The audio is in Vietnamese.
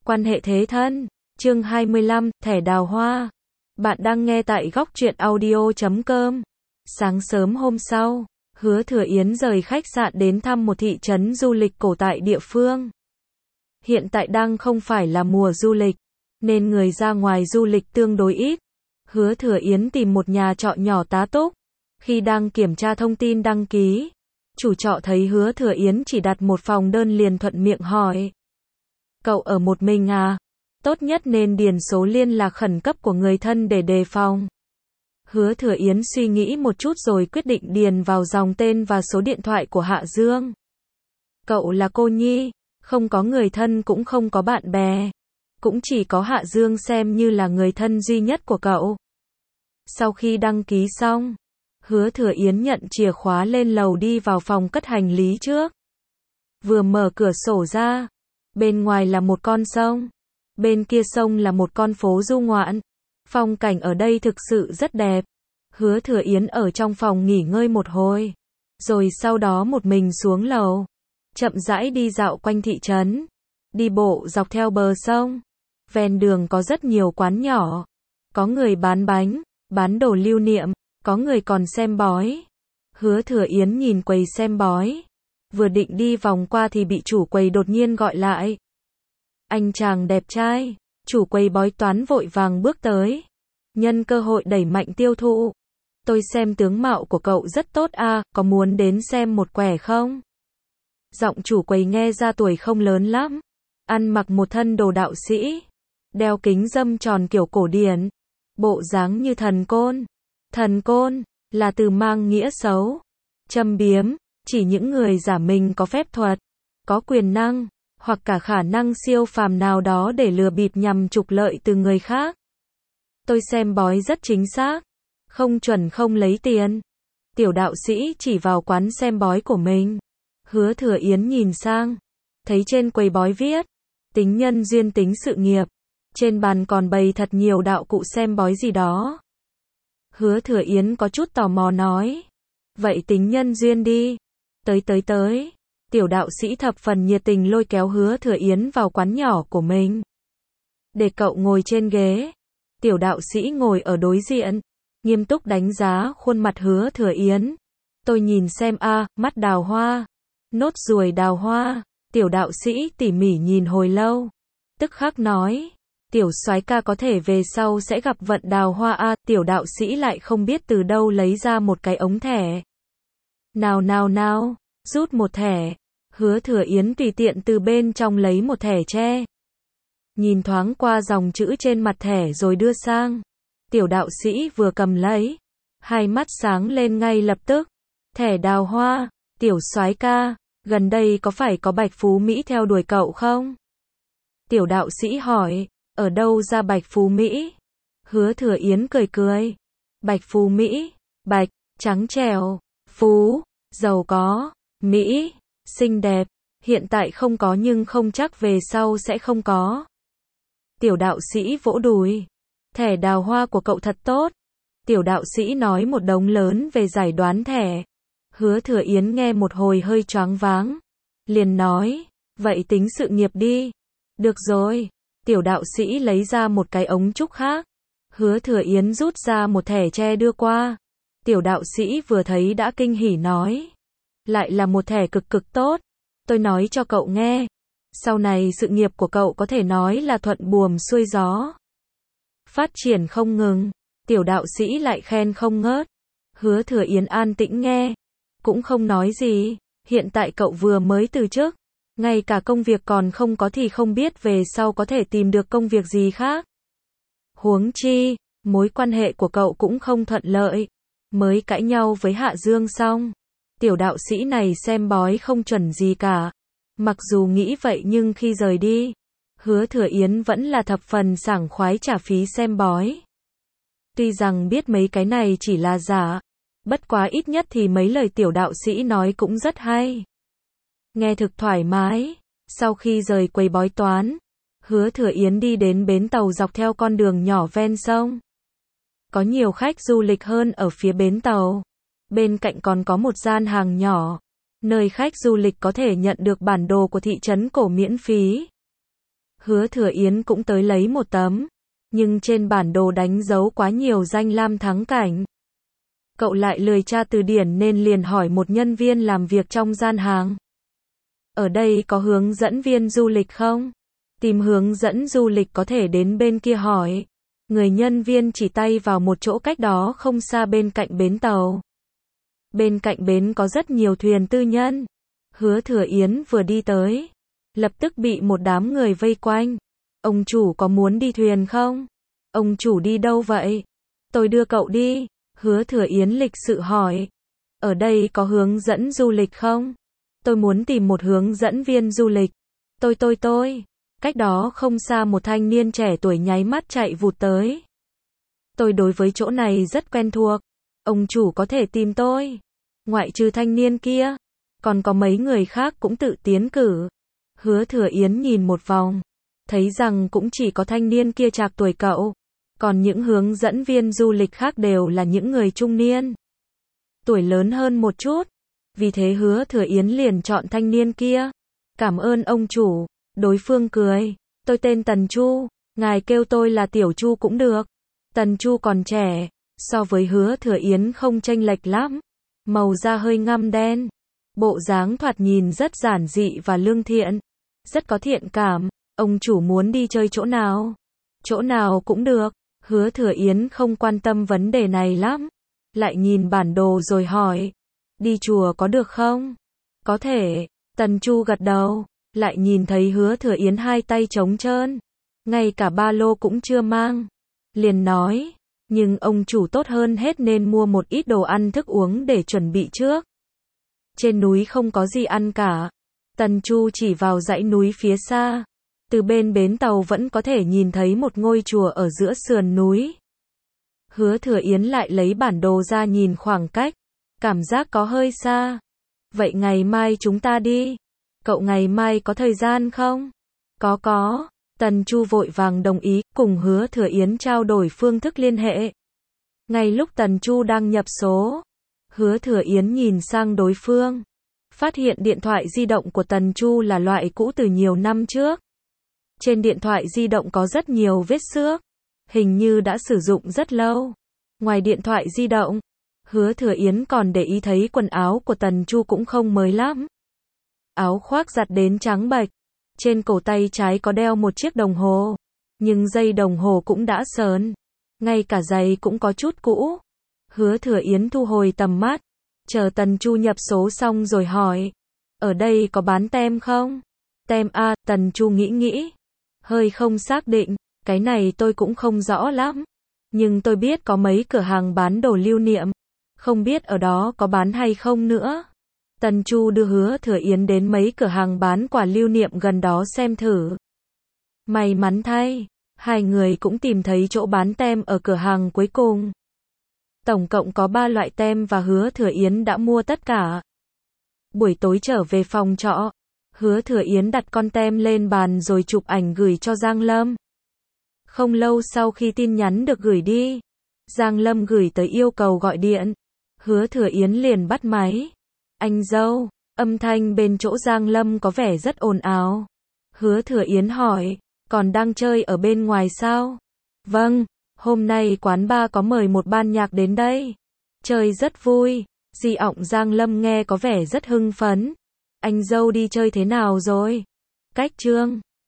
Quan hệ thế thân. Chương 25, thẻ đào hoa. Bạn đang nghe tại góc truyện audio.com. Sáng sớm hôm sau, Hứa Thừa Yến rời khách sạn đến thăm một thị trấn du lịch cổ tại địa phương. Hiện tại đang không phải là mùa du lịch, nên người ra ngoài du lịch tương đối ít. Hứa Thừa Yến tìm một nhà trọ nhỏ tá túc. Khi đang kiểm tra thông tin đăng ký, chủ trọ thấy Hứa Thừa Yến chỉ đặt một phòng đơn liền thuận miệng hỏi: "Cậu ở một mình à? Tốt nhất nên điền số liên lạc khẩn cấp của người thân để đề phòng." Hứa Thừa Yến suy nghĩ một chút rồi quyết định điền vào dòng tên và số điện thoại của Hạ Dương. Cậu là cô nhi, không có người thân cũng không có bạn bè, cũng chỉ có Hạ Dương xem như là người thân duy nhất của cậu. Sau khi đăng ký xong, Hứa Thừa Yến nhận chìa khóa lên lầu đi vào phòng cất hành lý trước. Vừa mở cửa sổ ra, bên ngoài là một con sông, bên kia sông là một con phố du ngoạn. Phong cảnh ở đây thực sự rất đẹp. Hứa Thừa Yến ở trong phòng nghỉ ngơi một hồi, rồi sau đó một mình xuống lầu, chậm rãi đi dạo quanh thị trấn, đi bộ dọc theo bờ sông. Ven đường có rất nhiều quán nhỏ, có người bán bánh, bán đồ lưu niệm, có người còn xem bói. Hứa Thừa Yến nhìn quầy xem bói, vừa định đi vòng qua thì bị chủ quầy đột nhiên gọi lại. "Anh chàng đẹp trai." Chủ quầy bói toán vội vàng bước tới, nhân cơ hội đẩy mạnh tiêu thụ. "Tôi xem tướng mạo của cậu rất tốt à, có muốn đến xem một quẻ không?" Giọng chủ quầy nghe ra tuổi không lớn lắm, ăn mặc một thân đồ đạo sĩ, đeo kính râm tròn kiểu cổ điển, bộ dáng như thần côn. Thần côn là từ mang nghĩa xấu, châm biếm, chỉ những người giả mình có phép thuật, có quyền năng, hoặc cả khả năng siêu phàm nào đó để lừa bịp nhằm trục lợi từ người khác. "Tôi xem bói rất chính xác, không chuẩn không lấy tiền." Tiểu đạo sĩ chỉ vào quán xem bói của mình. Hứa Thừa Yến nhìn sang, thấy trên quầy bói viết: "Tính nhân duyên tính sự nghiệp." Trên bàn còn bày thật nhiều đạo cụ xem bói gì đó. Hứa Thừa Yến có chút tò mò nói: "Vậy tính nhân duyên đi." Tới. Tiểu đạo sĩ thập phần nhiệt tình lôi kéo Hứa Thừa Yến vào quán nhỏ của mình. "Để cậu ngồi trên ghế." Tiểu đạo sĩ ngồi ở đối diện, nghiêm túc đánh giá khuôn mặt Hứa Thừa Yến. "Tôi nhìn xem a, mắt đào hoa, nốt ruồi đào hoa." Tiểu đạo sĩ tỉ mỉ nhìn hồi lâu, tức khắc nói: "Tiểu soái ca có thể về sau sẽ gặp vận đào hoa a." Tiểu đạo sĩ lại không biết từ đâu lấy ra một cái ống thẻ. Nào, rút một thẻ." Hứa Thừa Yến tùy tiện từ bên trong lấy một thẻ tre, nhìn thoáng qua dòng chữ trên mặt thẻ rồi đưa sang. Tiểu đạo sĩ vừa cầm lấy, hai mắt sáng lên ngay lập tức. "Thẻ đào hoa, tiểu soái ca, gần đây có phải có Bạch Phú Mỹ theo đuổi cậu không?" Tiểu đạo sĩ hỏi. "Ở đâu ra Bạch Phú Mỹ?" Hứa Thừa Yến cười. "Bạch Phú Mỹ, bạch, trắng trẻo, phú, giàu có, Mỹ, xinh đẹp, hiện tại không có nhưng không chắc về sau sẽ không có." Tiểu đạo sĩ vỗ đùi. "Thẻ đào hoa của cậu thật tốt." Tiểu đạo sĩ nói một đống lớn về giải đoán thẻ. Hứa Thừa Yến nghe một hồi hơi choáng váng, liền nói: "Vậy tính sự nghiệp đi." "Được rồi." Tiểu đạo sĩ lấy ra một cái ống trúc khác. Hứa Thừa Yến rút ra một thẻ tre đưa qua. Tiểu đạo sĩ vừa thấy đã kinh hỉ nói: "Lại là một thẻ cực tốt. Tôi nói cho cậu nghe, sau này sự nghiệp của cậu có thể nói là thuận buồm xuôi gió, phát triển không ngừng." Tiểu đạo sĩ lại khen không ngớt. Hứa Thừa Yến an tĩnh nghe, cũng không nói gì. Hiện tại cậu vừa mới từ chức, ngay cả công việc còn không có thì không biết về sau có thể tìm được công việc gì khác. Huống chi, mối quan hệ của cậu cũng không thuận lợi, mới cãi nhau với Hạ Dương xong. Tiểu đạo sĩ này xem bói không chuẩn gì cả. Mặc dù nghĩ vậy nhưng khi rời đi, Hứa Thừa Yến vẫn là thập phần sảng khoái trả phí xem bói. Tuy rằng biết mấy cái này chỉ là giả, bất quá ít nhất thì mấy lời tiểu đạo sĩ nói cũng rất hay, nghe thực thoải mái. Sau khi rời quầy bói toán, Hứa Thừa Yến đi đến bến tàu dọc theo con đường nhỏ ven sông. Có nhiều khách du lịch hơn ở phía bến tàu. Bên cạnh còn có một gian hàng nhỏ, nơi khách du lịch có thể nhận được bản đồ của thị trấn cổ miễn phí. Hứa Thừa Yến cũng tới lấy một tấm, nhưng trên bản đồ đánh dấu quá nhiều danh lam thắng cảnh. Cậu lại lười tra từ điển nên liền hỏi một nhân viên làm việc trong gian hàng. Ở đây có hướng dẫn viên du lịch không? Tìm hướng dẫn du lịch có thể đến bên kia hỏi. Người nhân viên chỉ tay vào một chỗ cách đó không xa bên cạnh bến tàu. Bên cạnh bến có rất nhiều thuyền tư nhân. Hứa Thừa Yến vừa đi tới, lập tức bị một đám người vây quanh. Ông chủ có muốn đi thuyền không? Ông chủ đi đâu vậy? Tôi đưa cậu đi. Hứa Thừa Yến lịch sự hỏi. Ở đây có hướng dẫn du lịch không? Tôi muốn tìm một hướng dẫn viên du lịch. Tôi. Cách đó không xa một thanh niên trẻ tuổi nháy mắt chạy vụt tới. Tôi đối với chỗ này rất quen thuộc. Ông chủ có thể tìm tôi. Ngoại trừ thanh niên kia, còn có mấy người khác cũng tự tiến cử. Hứa Thừa Yến nhìn một vòng, thấy rằng cũng chỉ có thanh niên kia trạc tuổi cậu. Còn những hướng dẫn viên du lịch khác đều là những người trung niên, tuổi lớn hơn một chút. Vì thế Hứa Thừa Yến liền chọn thanh niên kia. Cảm ơn ông chủ. Đối phương cười. Tôi tên Tần Chu, ngài kêu tôi là Tiểu Chu cũng được. Tần Chu còn trẻ, so với Hứa Thừa Yến không chênh lệch lắm. Màu da hơi ngăm đen, bộ dáng thoạt nhìn rất giản dị và lương thiện, rất có thiện cảm. Ông chủ muốn đi chơi chỗ nào? Chỗ nào cũng được. Hứa Thừa Yến không quan tâm vấn đề này lắm, lại nhìn bản đồ rồi hỏi. Đi chùa có được không? Có thể. Tần Chu gật đầu, lại nhìn thấy Hứa Thừa Yến hai tay trống trơn, ngay cả ba lô cũng chưa mang. Liền nói, nhưng ông chủ tốt hơn hết nên mua một ít đồ ăn thức uống để chuẩn bị trước. Trên núi không có gì ăn cả. Tần Chu chỉ vào dãy núi phía xa. Từ bên bến tàu vẫn có thể nhìn thấy một ngôi chùa ở giữa sườn núi. Hứa Thừa Yến lại lấy bản đồ ra nhìn khoảng cách, cảm giác có hơi xa. Vậy ngày mai chúng ta đi. Cậu ngày mai có thời gian không? Có. Tần Chu vội vàng đồng ý, cùng Hứa Thừa Yến trao đổi phương thức liên hệ. Ngay lúc Tần Chu đang nhập số, Hứa Thừa Yến nhìn sang đối phương, phát hiện điện thoại di động của Tần Chu là loại cũ từ nhiều năm trước. Trên điện thoại di động có rất nhiều vết xước, hình như đã sử dụng rất lâu. Ngoài điện thoại di động, Hứa Thừa Yến còn để ý thấy quần áo của Tần Chu cũng không mới lắm. Áo khoác giặt đến trắng bệch, trên cổ tay trái có đeo một chiếc đồng hồ, nhưng dây đồng hồ cũng đã sờn, ngay cả giày cũng có chút cũ. Hứa Thừa Yến thu hồi tầm mắt, chờ Tần Chu nhập số xong rồi hỏi, ở đây có bán tem không? Tem à? Tần Chu nghĩ, hơi không xác định, cái này tôi cũng không rõ lắm, nhưng tôi biết có mấy cửa hàng bán đồ lưu niệm, không biết ở đó có bán hay không nữa. Tần Chu đưa Hứa Thừa Yến đến mấy cửa hàng bán quà lưu niệm gần đó xem thử. May mắn thay, hai người cũng tìm thấy chỗ bán tem ở cửa hàng cuối cùng. Tổng cộng có 3 loại tem và Hứa Thừa Yến đã mua tất cả. Buổi tối trở về phòng trọ, Hứa Thừa Yến đặt con tem lên bàn rồi chụp ảnh gửi cho Giang Lâm. Không lâu sau khi tin nhắn được gửi đi, Giang Lâm gửi tới yêu cầu gọi điện. Hứa Thừa Yến liền bắt máy. Anh dâu, âm thanh bên chỗ Giang Lâm có vẻ rất ồn ào. Hứa Thừa Yến hỏi, còn đang chơi ở bên ngoài sao? Vâng, hôm nay quán bar có mời một ban nhạc đến đây. Chơi rất vui. Di ọng Giang Lâm nghe có vẻ rất hưng phấn. Anh dâu đi chơi thế nào rồi? Cách Trương.